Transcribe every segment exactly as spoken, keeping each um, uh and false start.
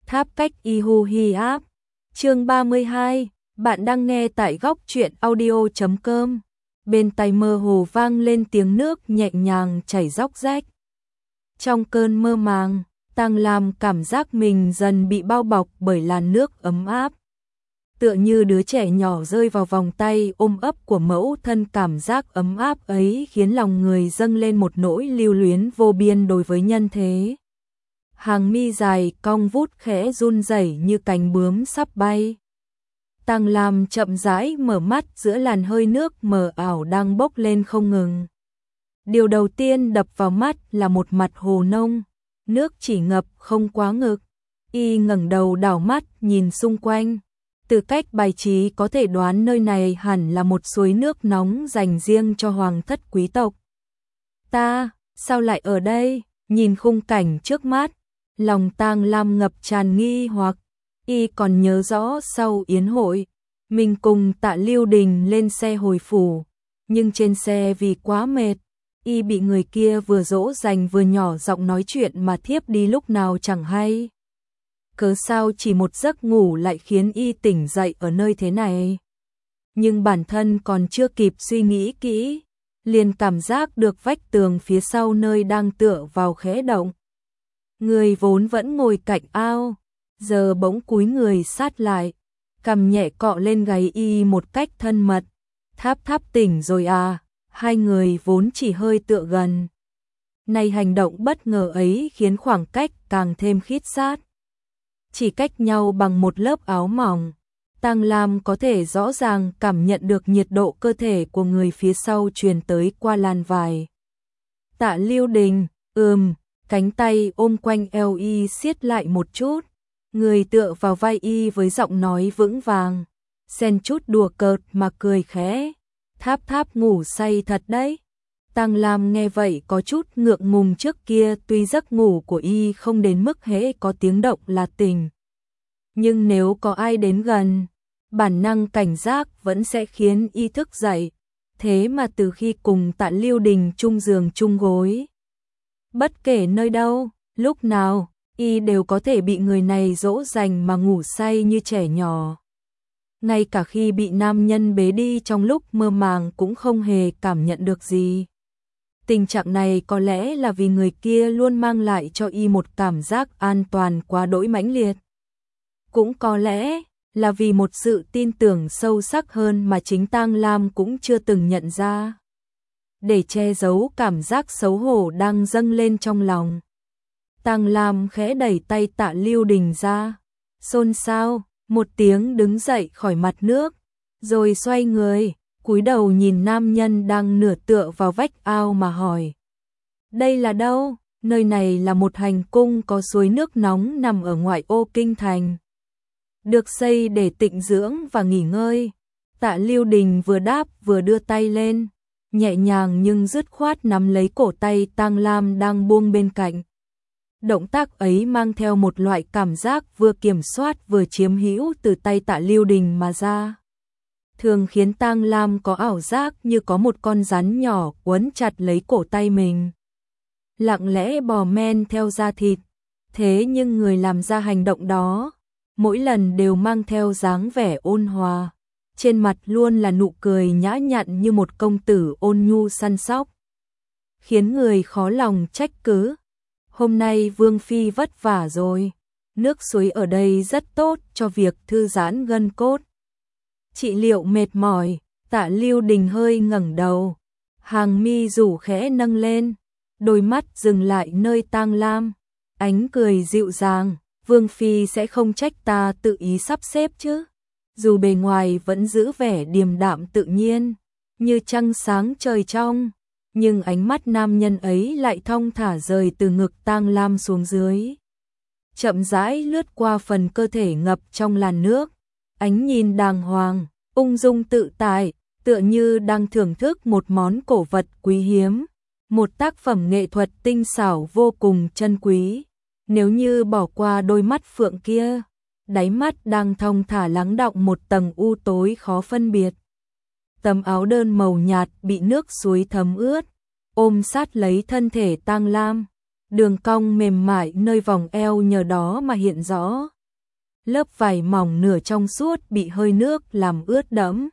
Tháp cách y hu hi áp. Chương ba mươi hai, bạn đang nghe tại góc truyện audio chấm com. Bên tai mơ hồ vang lên tiếng nước nhẹ nhàng chảy róc rách. Trong cơn mơ màng, Tang Lam cảm giác mình dần bị bao bọc bởi làn nước ấm áp. Tựa như đứa trẻ nhỏ rơi vào vòng tay ôm ấp của mẫu thân, cảm giác ấm áp ấy khiến lòng người dâng lên một nỗi lưu luyến vô biên đối với nhân thế. Hàng mi dài cong vút khẽ run rẩy như cánh bướm sắp bay. Tang Lam chậm rãi mở mắt giữa làn hơi nước mờ ảo đang bốc lên không ngừng. Điều đầu tiên đập vào mắt là một mặt hồ nông, nước chỉ ngập không quá ngực. Y ngẩng đầu đảo mắt nhìn xung quanh. Từ cách bài trí có thể đoán nơi này hẳn là một suối nước nóng dành riêng cho hoàng thất quý tộc. Ta, sao lại ở đây? Nhìn khung cảnh trước mắt, lòng Tang Lam ngập tràn nghi hoặc. Y còn nhớ rõ sau yến hội, mình cùng Tạ Lưu Đình lên xe hồi phủ, nhưng trên xe vì quá mệt, Y bị người kia vừa dỗ dành vừa nhỏ giọng nói chuyện mà thiếp đi lúc nào chẳng hay. Cớ sao chỉ một giấc ngủ lại khiến Y tỉnh dậy ở nơi thế này? Nhưng bản thân còn chưa kịp suy nghĩ kỹ, liền cảm giác được vách tường phía sau nơi đang tựa vào khẽ động. Người vốn vẫn ngồi cạnh ao, giờ bỗng cúi người sát lại, cằm nhẹ cọ lên gáy Y một cách thân mật. Tháp Tháp tỉnh rồi à? Hai người vốn chỉ hơi tựa gần, nay hành động bất ngờ ấy khiến khoảng cách càng thêm khít sát. Chỉ cách nhau bằng một lớp áo mỏng, Tang Lam có thể rõ ràng cảm nhận được nhiệt độ cơ thể của người phía sau truyền tới qua làn vải. Tạ Lưu Đình, ừm, cánh tay ôm quanh eo Y siết lại một chút, người tựa vào vai Y với giọng nói vững vàng, xen chút đùa cợt mà cười khẽ. Tháp Tháp ngủ say thật đấy. Tang Lam nghe vậy có chút ngượng ngùng, trước kia tuy giấc ngủ của Y không đến mức hễ có tiếng động là tỉnh, nhưng nếu có ai đến gần, bản năng cảnh giác vẫn sẽ khiến Y thức dậy. Thế mà từ khi cùng Tạ Lưu Đình chung giường chung gối, bất kể nơi đâu, lúc nào, Y đều có thể bị người này dỗ dành mà ngủ say như trẻ nhỏ. Ngay cả khi bị nam nhân bế đi trong lúc mơ màng cũng không hề cảm nhận được gì. Tình trạng này có lẽ là vì người kia luôn mang lại cho Y một cảm giác an toàn quá đỗi mãnh liệt. Cũng có lẽ là vì một sự tin tưởng sâu sắc hơn mà chính Tang Lam cũng chưa từng nhận ra. Để che giấu cảm giác xấu hổ đang dâng lên trong lòng, Tang Lam khẽ đẩy tay Tạ Lưu Đình ra, xôn xao một tiếng đứng dậy khỏi mặt nước, rồi xoay người, cúi đầu nhìn nam nhân đang nửa tựa vào vách ao mà hỏi. Đây là đâu? Nơi này là một hành cung có suối nước nóng nằm ở ngoại ô kinh thành, được xây để tịnh dưỡng và nghỉ ngơi. Tạ Lưu Đình vừa đáp vừa đưa tay lên, nhẹ nhàng nhưng dứt khoát nắm lấy cổ tay Tang Lam đang buông bên cạnh. Động tác ấy mang theo một loại cảm giác vừa kiểm soát vừa chiếm hữu từ tay Tạ Lưu Đình mà ra, thường khiến Tang Lam có ảo giác như có một con rắn nhỏ quấn chặt lấy cổ tay mình, lặng lẽ bò men theo da thịt. Thế nhưng người làm ra hành động đó, mỗi lần đều mang theo dáng vẻ ôn hòa, trên mặt luôn là nụ cười nhã nhặn như một công tử ôn nhu săn sóc, khiến người khó lòng trách cứ. Hôm nay Vương Phi vất vả rồi, nước suối ở đây rất tốt cho việc thư giãn gân cốt, trị liệu mệt mỏi. Tạ Lưu Đình hơi ngẩng đầu, hàng mi rủ khẽ nâng lên, đôi mắt dừng lại nơi Tang Lam, ánh cười dịu dàng. Vương Phi sẽ không trách ta tự ý sắp xếp chứ? Dù bề ngoài vẫn giữ vẻ điềm đạm tự nhiên, như trăng sáng trời trong, nhưng ánh mắt nam nhân ấy lại thong thả rời từ ngực Tang Lam xuống dưới, chậm rãi lướt qua phần cơ thể ngập trong làn nước, ánh nhìn đàng hoàng, ung dung tự tại, tựa như đang thưởng thức một món cổ vật quý hiếm, một tác phẩm nghệ thuật tinh xảo vô cùng chân quý. Nếu như bỏ qua đôi mắt phượng kia, đáy mắt đang thong thả lắng đọng một tầng u tối khó phân biệt. Tấm áo đơn màu nhạt bị nước suối thấm ướt, ôm sát lấy thân thể Tang Lam, đường cong mềm mại nơi vòng eo nhờ đó mà hiện rõ, lớp vải mỏng nửa trong suốt bị hơi nước làm ướt đẫm.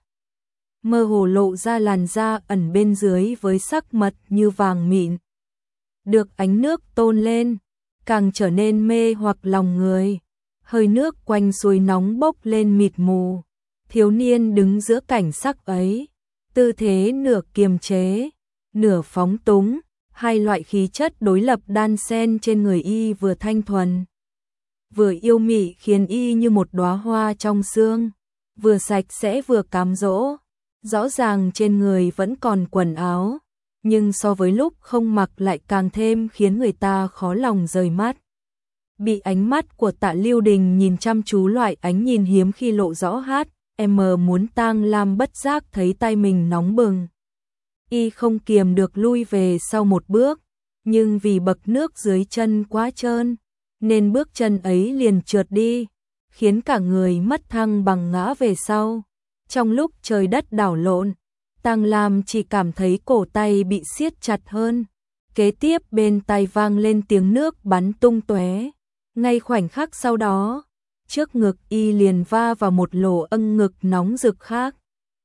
Mơ hồ lộ ra làn da ẩn bên dưới với sắc mật như vàng mịn. Được ánh nước tôn lên, càng trở nên mê hoặc lòng người. Hơi nước quanh suối nóng bốc lên mịt mù. Thiếu niên đứng giữa cảnh sắc ấy, tư thế nửa kiềm chế, nửa phóng túng, hai loại khí chất đối lập đan xen trên người y vừa thanh thuần, vừa yêu mị khiến y như một đóa hoa trong sương, vừa sạch sẽ vừa cám dỗ. Rõ ràng trên người vẫn còn quần áo, nhưng so với lúc không mặc lại càng thêm khiến người ta khó lòng rời mắt. Bị ánh mắt của Tạ Lưu Đình nhìn chăm chú, loại ánh nhìn hiếm khi lộ rõ hát, em muốn Tang Lam bất giác thấy tay mình nóng bừng. Y không kiềm được lui về sau một bước, nhưng vì bậc nước dưới chân quá trơn, nên bước chân ấy liền trượt đi, khiến cả người mất thăng bằng ngã về sau. Trong lúc trời đất đảo lộn, Tang Lam chỉ cảm thấy cổ tay bị siết chặt hơn. Kế tiếp bên tai vang lên tiếng nước bắn tung tóe. Ngay khoảnh khắc sau đó, trước ngực y liền va vào một lỗ âng ngực nóng rực khác.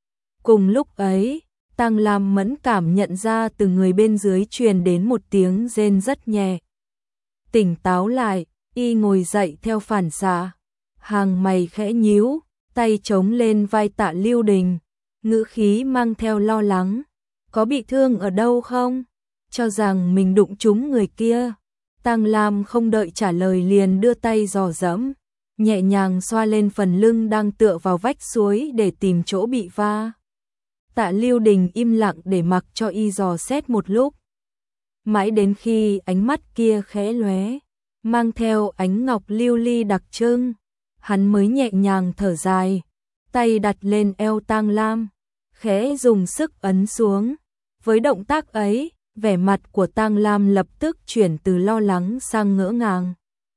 Cùng lúc ấy, Tang Lam mẫn cảm nhận ra từ người bên dưới truyền đến một tiếng rên rất nhẹ. Tỉnh táo lại, y ngồi dậy theo phản xạ, hàng mày khẽ nhíu, tay chống lên vai Tạ Lưu Đình, ngữ khí mang theo lo lắng. Có bị thương ở đâu không? Cho rằng mình đụng trúng người kia. Tang Lam không đợi trả lời liền đưa tay dò dẫm, nhẹ nhàng xoa lên phần lưng đang tựa vào vách suối để tìm chỗ bị va. Tạ Lưu Đình im lặng để mặc cho y dò xét một lúc. Mãi đến khi ánh mắt kia khẽ lóe, mang theo ánh ngọc lưu ly đặc trưng, hắn mới nhẹ nhàng thở dài, tay đặt lên eo Tang Lam, khẽ dùng sức ấn xuống. Với động tác ấy, vẻ mặt của Tang Lam lập tức chuyển từ lo lắng sang ngỡ ngàng.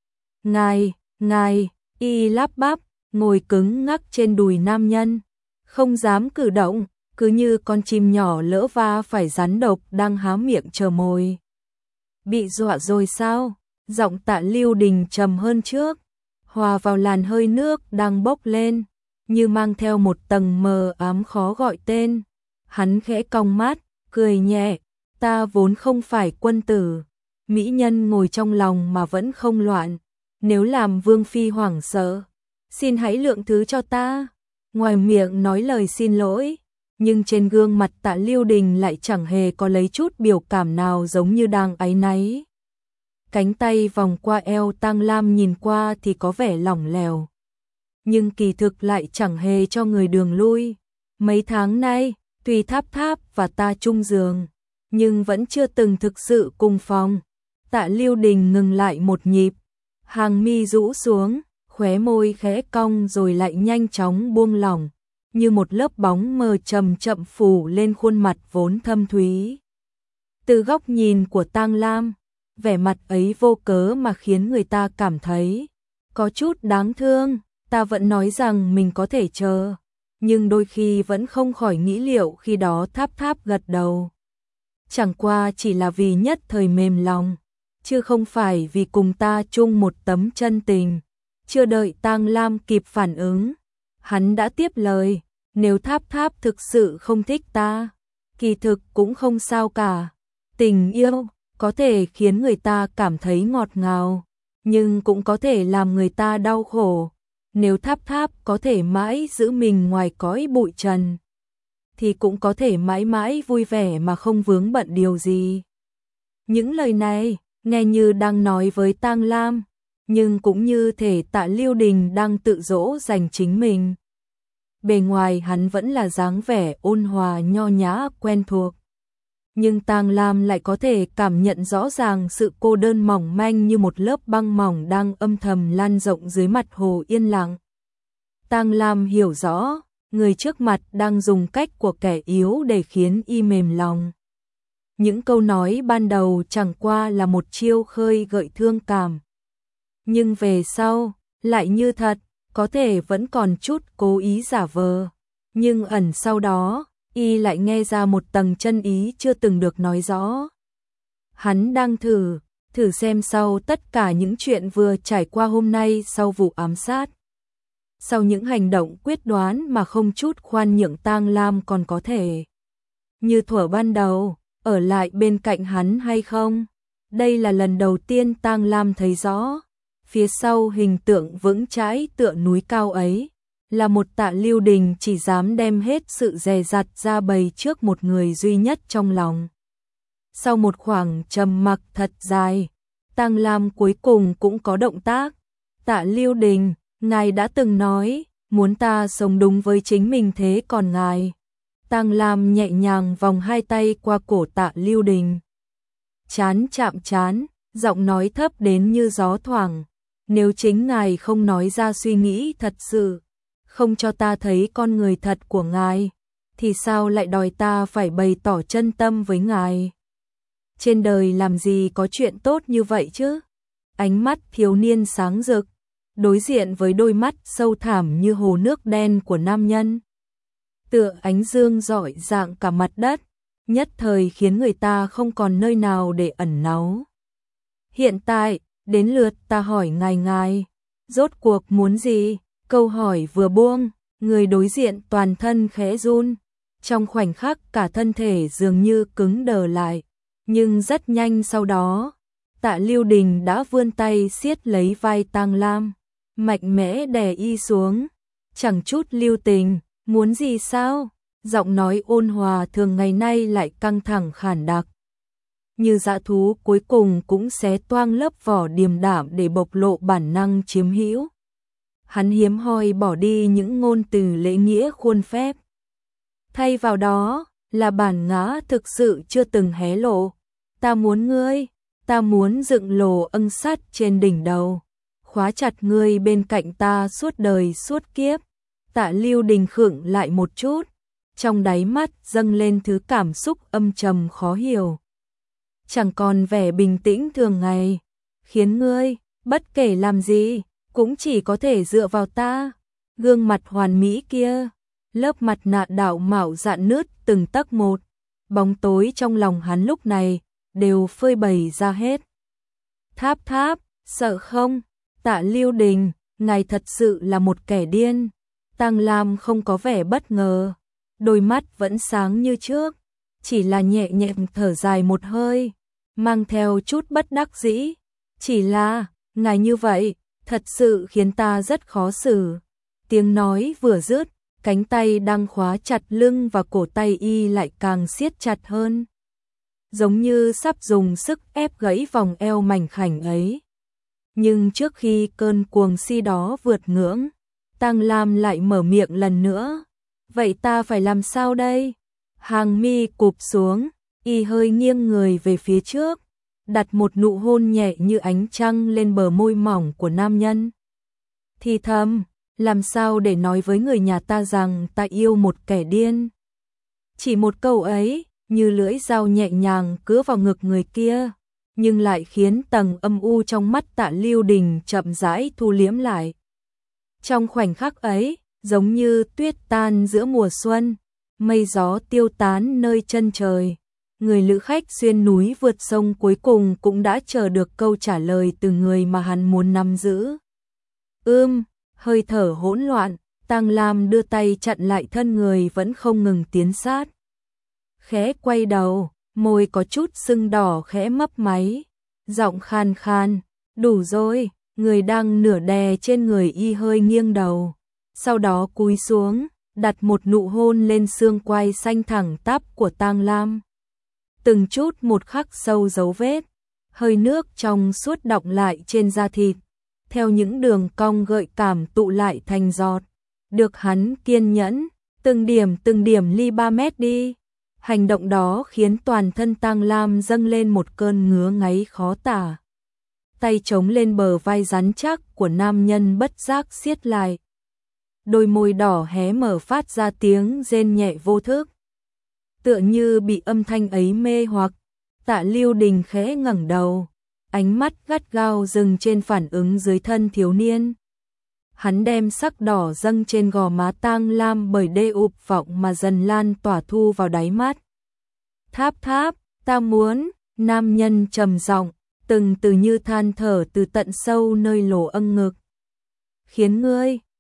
Ngài, ngài, y lắp bắp, ngồi cứng ngắc trên đùi nam nhân, không dám cử động, cứ như con chim nhỏ lỡ va phải rắn độc đang há miệng chờ mồi. Bị dọa rồi sao? Giọng Tạ Lưu Đình trầm hơn trước, hòa vào làn hơi nước đang bốc lên, như mang theo một tầng mờ ám khó gọi tên. Hắn khẽ cong mắt, cười nhẹ, ta vốn không phải quân tử. Mỹ nhân ngồi trong lòng mà vẫn không loạn, nếu làm vương phi hoảng sợ, xin hãy lượng thứ cho ta. Ngoài miệng nói lời xin lỗi, nhưng trên gương mặt Tạ Lưu Đình lại chẳng hề có lấy chút biểu cảm nào, giống như đang áy náy. Cánh tay vòng qua eo Tang Lam nhìn qua thì có vẻ lỏng lẻo, nhưng kỳ thực lại chẳng hề cho người đường lui. Mấy tháng nay, tuy Tháp Tháp và ta chung giường, nhưng vẫn chưa từng thực sự cùng phòng. Tạ Lưu Đình ngừng lại một nhịp, hàng mi rũ xuống, khóe môi khẽ cong rồi lại nhanh chóng buông lỏng, như một lớp bóng mờ chậm chậm phủ lên khuôn mặt vốn thâm thúy. Từ góc nhìn của Tang Lam, vẻ mặt ấy vô cớ mà khiến người ta cảm thấy có chút đáng thương. Ta vẫn nói rằng mình có thể chờ, nhưng đôi khi vẫn không khỏi nghĩ liệu khi đó Tháp Tháp gật đầu chẳng qua chỉ là vì nhất thời mềm lòng, chứ không phải vì cùng ta chung một tấm chân tình. Chưa đợi Tang Lam kịp phản ứng, hắn đã tiếp lời, nếu Tháp Tháp thực sự không thích ta, kỳ thực cũng không sao cả. Tình yêu có thể khiến người ta cảm thấy ngọt ngào, nhưng cũng có thể làm người ta đau khổ. Nếu Tháp Tháp có thể mãi giữ mình ngoài cõi bụi trần, thì cũng có thể mãi mãi vui vẻ mà không vướng bận điều gì. Những lời này nghe như đang nói với Tang Lam, nhưng cũng như thể Tạ Lưu Đình đang tự dỗ dành chính mình. Bề ngoài hắn vẫn là dáng vẻ ôn hòa nho nhã quen thuộc, nhưng Tang Lam lại có thể cảm nhận rõ ràng sự cô đơn mỏng manh như một lớp băng mỏng đang âm thầm lan rộng dưới mặt hồ yên lặng. Tang Lam hiểu rõ, người trước mặt đang dùng cách của kẻ yếu để khiến y mềm lòng. Những câu nói ban đầu chẳng qua là một chiêu khơi gợi thương cảm, nhưng về sau lại như thật, có thể vẫn còn chút cố ý giả vờ, nhưng ẩn sau đó y lại nghe ra một tầng chân ý chưa từng được nói rõ. Hắn đang thử, thử xem sau tất cả những chuyện vừa trải qua hôm nay sau vụ ám sát, Sau những hành động quyết đoán mà không chút khoan nhượng, Tang Lam còn có thể như thuở ban đầu ở lại bên cạnh hắn hay không? Đây là lần đầu tiên Tang Lam thấy rõ, phía sau hình tượng vững chãi tựa núi cao ấy, là một Tạ Lưu Đình chỉ dám đem hết sự dè dặt ra bày trước một người duy nhất trong lòng. Sau một khoảng trầm mặc thật dài, Tang Lam cuối cùng cũng có động tác. Tạ Lưu Đình, ngài đã từng nói, muốn ta sống đúng với chính mình, thế còn ngài? Tang Lam nhẹ nhàng vòng hai tay qua cổ Tạ Lưu Đình. Chán chạm chán, giọng nói thấp đến như gió thoảng. Nếu chính ngài không nói ra suy nghĩ thật sự, không cho ta thấy con người thật của ngài, thì sao lại đòi ta phải bày tỏ chân tâm với ngài? Trên đời làm gì có chuyện tốt như vậy chứ? Ánh mắt thiếu niên sáng rực, đối diện với đôi mắt sâu thẳm như hồ nước đen của nam nhân, tựa ánh dương rọi rạng cả mặt đất, nhất thời khiến người ta không còn nơi nào để ẩn náu. Hiện tại, đến lượt ta hỏi ngài ngài, rốt cuộc muốn gì? Câu hỏi vừa buông, người đối diện toàn thân khẽ run, trong khoảnh khắc cả thân thể dường như cứng đờ lại, nhưng rất nhanh sau đó, Tạ Lưu Đình đã vươn tay siết lấy vai Tang Lam, mạnh mẽ đè y xuống, chẳng chút lưu tình. Muốn gì sao? Giọng nói ôn hòa thường ngày nay lại căng thẳng khản đặc, như dã thú cuối cùng cũng xé toang lớp vỏ điềm đạm để bộc lộ bản năng chiếm hữu. Hắn hiếm hoi bỏ đi những ngôn từ lễ nghĩa khuôn phép, thay vào đó là bản ngã thực sự chưa từng hé lộ. Ta muốn ngươi, ta muốn dựng lồ ân sắt trên đỉnh đầu, khóa chặt ngươi bên cạnh ta suốt đời suốt kiếp. Tạ Lưu Đình khựng lại một chút, trong đáy mắt dâng lên thứ cảm xúc âm trầm khó hiểu. Chẳng còn vẻ bình tĩnh thường ngày, khiến ngươi, bất kể làm gì, cũng chỉ có thể dựa vào ta. Gương mặt hoàn mỹ kia, lớp mặt nạ đạo mạo rạn nứt từng tấc một, bóng tối trong lòng hắn lúc này đều phơi bày ra hết. Tháp tháp, sợ không? Tạ Lưu Đình, ngài thật sự là một kẻ điên. Tang Lam không có vẻ bất ngờ, đôi mắt vẫn sáng như trước, chỉ là nhẹ nhàng thở dài một hơi, mang theo chút bất đắc dĩ. Chỉ là, ngài như vậy, thật sự khiến ta rất khó xử. Tiếng nói vừa dứt, cánh tay đang khóa chặt lưng và cổ tay y lại càng siết chặt hơn, giống như sắp dùng sức ép gãy vòng eo mảnh khảnh ấy. Nhưng trước khi cơn cuồng si đó vượt ngưỡng, Tang Lam lại mở miệng lần nữa. Vậy ta phải làm sao đây? Hàng mi cụp xuống, y hơi nghiêng người về phía trước, đặt một nụ hôn nhẹ như ánh trăng lên bờ môi mỏng của nam nhân. Thì thầm, làm sao để nói với người nhà ta rằng ta yêu một kẻ điên? Chỉ một câu ấy, như lưỡi dao nhẹ nhàng cứa vào ngực người kia, nhưng lại khiến tầng âm u trong mắt Tạ Lưu Đình chậm rãi thu liễm lại. Trong khoảnh khắc ấy, giống như tuyết tan giữa mùa xuân, mây gió tiêu tán nơi chân trời, người lữ khách xuyên núi vượt sông cuối cùng cũng đã chờ được câu trả lời từ người mà hắn muốn nắm giữ. Ưm, hơi thở hỗn loạn, Tang Lam đưa tay chặn lại thân người vẫn không ngừng tiến sát. Khẽ quay đầu, môi có chút sưng đỏ khẽ mấp máy, giọng khan khan, đủ rồi. Người đang nửa đè trên người y hơi nghiêng đầu, sau đó cúi xuống, đặt một nụ hôn lên xương quai xanh thẳng tắp của Tang Lam. Từng chút một khắc sâu dấu vết, hơi nước trong suốt đọng lại trên da thịt, theo những đường cong gợi cảm tụ lại thành giọt. Được hắn kiên nhẫn, từng điểm từng điểm ly ba mét đi. Hành động đó khiến toàn thân Tang Lam dâng lên một cơn ngứa ngáy khó tả. Tay chống lên bờ vai rắn chắc của nam nhân bất giác siết lại. Đôi môi đỏ hé mở phát ra tiếng rên nhẹ vô thức. Tựa như bị âm thanh ấy mê hoặc, Tạ Lưu Đình khẽ ngẩng đầu, ánh mắt gắt gao dừng trên phản ứng dưới thân thiếu niên. Hắn đem sắc đỏ dâng trên gò má Tang Lam bởi đê ụp vọng mà dần lan tỏa thu vào đáy mắt. Tháp tháp, ta muốn, nam nhân trầm giọng, từng từ như than thở từ tận sâu nơi lỗ âng ngực. Khiến ngươi,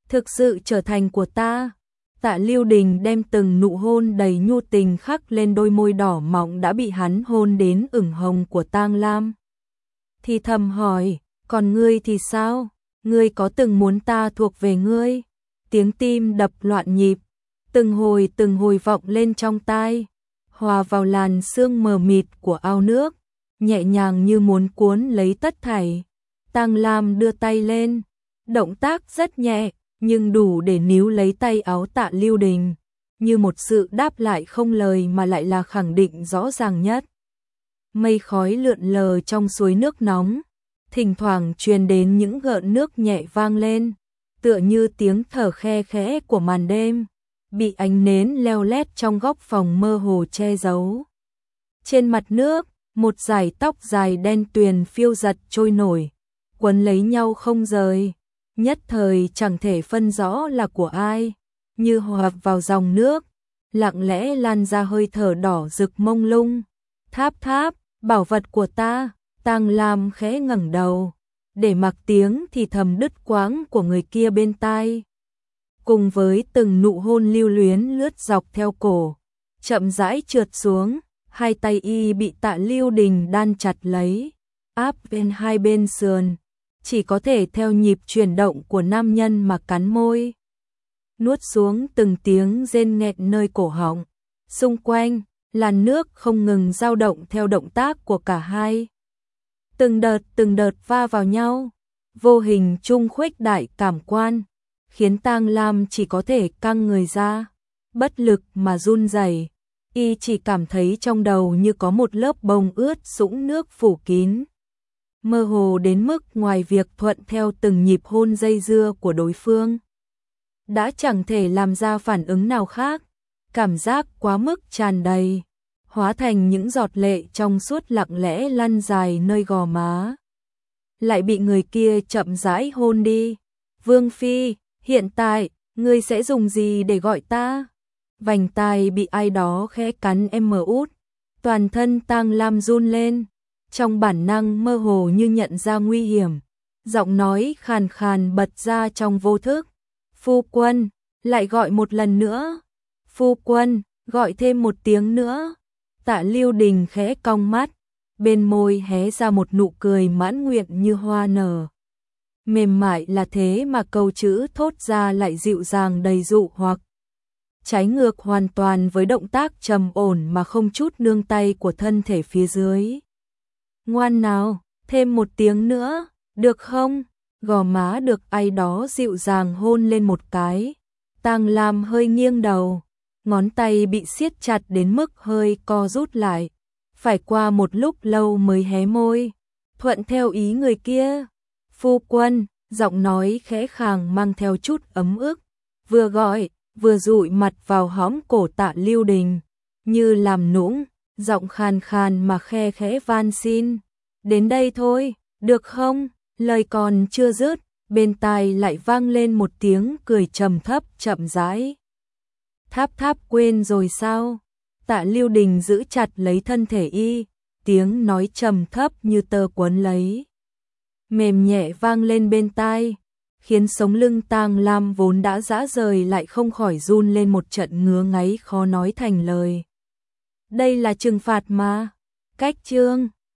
thực sự trở thành của ta. Tạ Lưu Đình đem từng nụ hôn đầy nhu tình khắc lên đôi môi đỏ mọng đã bị hắn hôn đến ửng hồng của Tang Lam. Thì thầm hỏi, còn ngươi thì sao? Ngươi có từng muốn ta thuộc về ngươi? Tiếng tim đập loạn nhịp, từng hồi từng hồi vọng lên trong tai, hòa vào làn sương mờ mịt của ao nước, nhẹ nhàng như muốn cuốn lấy tất thảy. Tang Lam đưa tay lên, động tác rất nhẹ, nhưng đủ để níu lấy tay áo Tạ Lưu Đình, như một sự đáp lại không lời mà lại là khẳng định rõ ràng nhất. Mây khói lượn lờ trong suối nước nóng, thỉnh thoảng truyền đến những gợn nước nhẹ vang lên, tựa như tiếng thở khe khẽ của màn đêm, bị ánh nến leo lét trong góc phòng mơ hồ che giấu. Trên mặt nước, một dải tóc dài đen tuyền phiêu giật trôi nổi, quấn lấy nhau không rời, nhất thời chẳng thể phân rõ là của ai, như hòa vào dòng nước, lặng lẽ lan ra hơi thở đỏ rực mông lung. Tháp tháp, bảo vật của ta. Tang Lam khẽ ngẩng đầu, để mặc tiếng thì thầm đứt quãng của người kia bên tai. Cùng với từng nụ hôn lưu luyến lướt dọc theo cổ, chậm rãi trượt xuống, hai tay y bị Tạ Lưu Đình đan chặt lấy, áp bên hai bên sườn, chỉ có thể theo nhịp chuyển động của nam nhân mà cắn môi. Nuốt xuống từng tiếng rên nghẹn nơi cổ họng, xung quanh, làn nước không ngừng dao động theo động tác của cả hai. Từng đợt từng đợt va vào nhau, vô hình chung khuếch đại cảm quan, khiến Tang Lam chỉ có thể căng người ra, bất lực mà run rẩy. Y chỉ cảm thấy trong đầu như có một lớp bông ướt sũng nước phủ kín, mơ hồ đến mức ngoài việc thuận theo từng nhịp hôn dây dưa của đối phương, đã chẳng thể làm ra phản ứng nào khác. Cảm giác quá mức tràn đầy, hóa thành những giọt lệ trong suốt lặng lẽ lăn dài nơi gò má. Lại bị người kia chậm rãi hôn đi. Vương Phi, hiện tại, ngươi sẽ dùng gì để gọi ta? Vành tai bị ai đó khẽ cắn em mờ út. Toàn thân Tang Lam run lên, trong bản năng mơ hồ như nhận ra nguy hiểm. Giọng nói khàn khàn bật ra trong vô thức. Phu quân, lại gọi một lần nữa. Phu quân, gọi thêm một tiếng nữa. Tạ Lưu Đình khẽ cong mắt, bên môi hé ra một nụ cười mãn nguyện như hoa nở. Mềm mại là thế mà câu chữ thốt ra lại dịu dàng đầy dụ hoặc. Trái ngược hoàn toàn với động tác trầm ổn mà không chút nương tay của thân thể phía dưới. Ngoan nào, thêm một tiếng nữa, được không? Gò má được ai đó dịu dàng hôn lên một cái. Tang Lam hơi nghiêng đầu, ngón tay bị siết chặt đến mức hơi co rút lại. Phải qua một lúc lâu mới hé môi, thuận theo ý người kia. Phu quân, giọng nói khẽ khàng mang theo chút ấm ức, vừa gọi, vừa dụi mặt vào hõm cổ Tạ Lưu Đình, như làm nũng, giọng khàn khàn mà khe khẽ van xin. Đến đây thôi, được không? Lời còn chưa dứt, bên tai lại vang lên một tiếng cười trầm thấp chậm rãi. Tháp tháp quên rồi sao? Tạ Lưu Đình giữ chặt lấy thân thể y, tiếng nói trầm thấp như tơ quấn lấy. Mềm nhẹ vang lên bên tai, khiến sống lưng Tang Lam vốn đã rã rời lại không khỏi run lên một trận ngứa ngáy khó nói thành lời. Đây là trừng phạt mà. Cách chương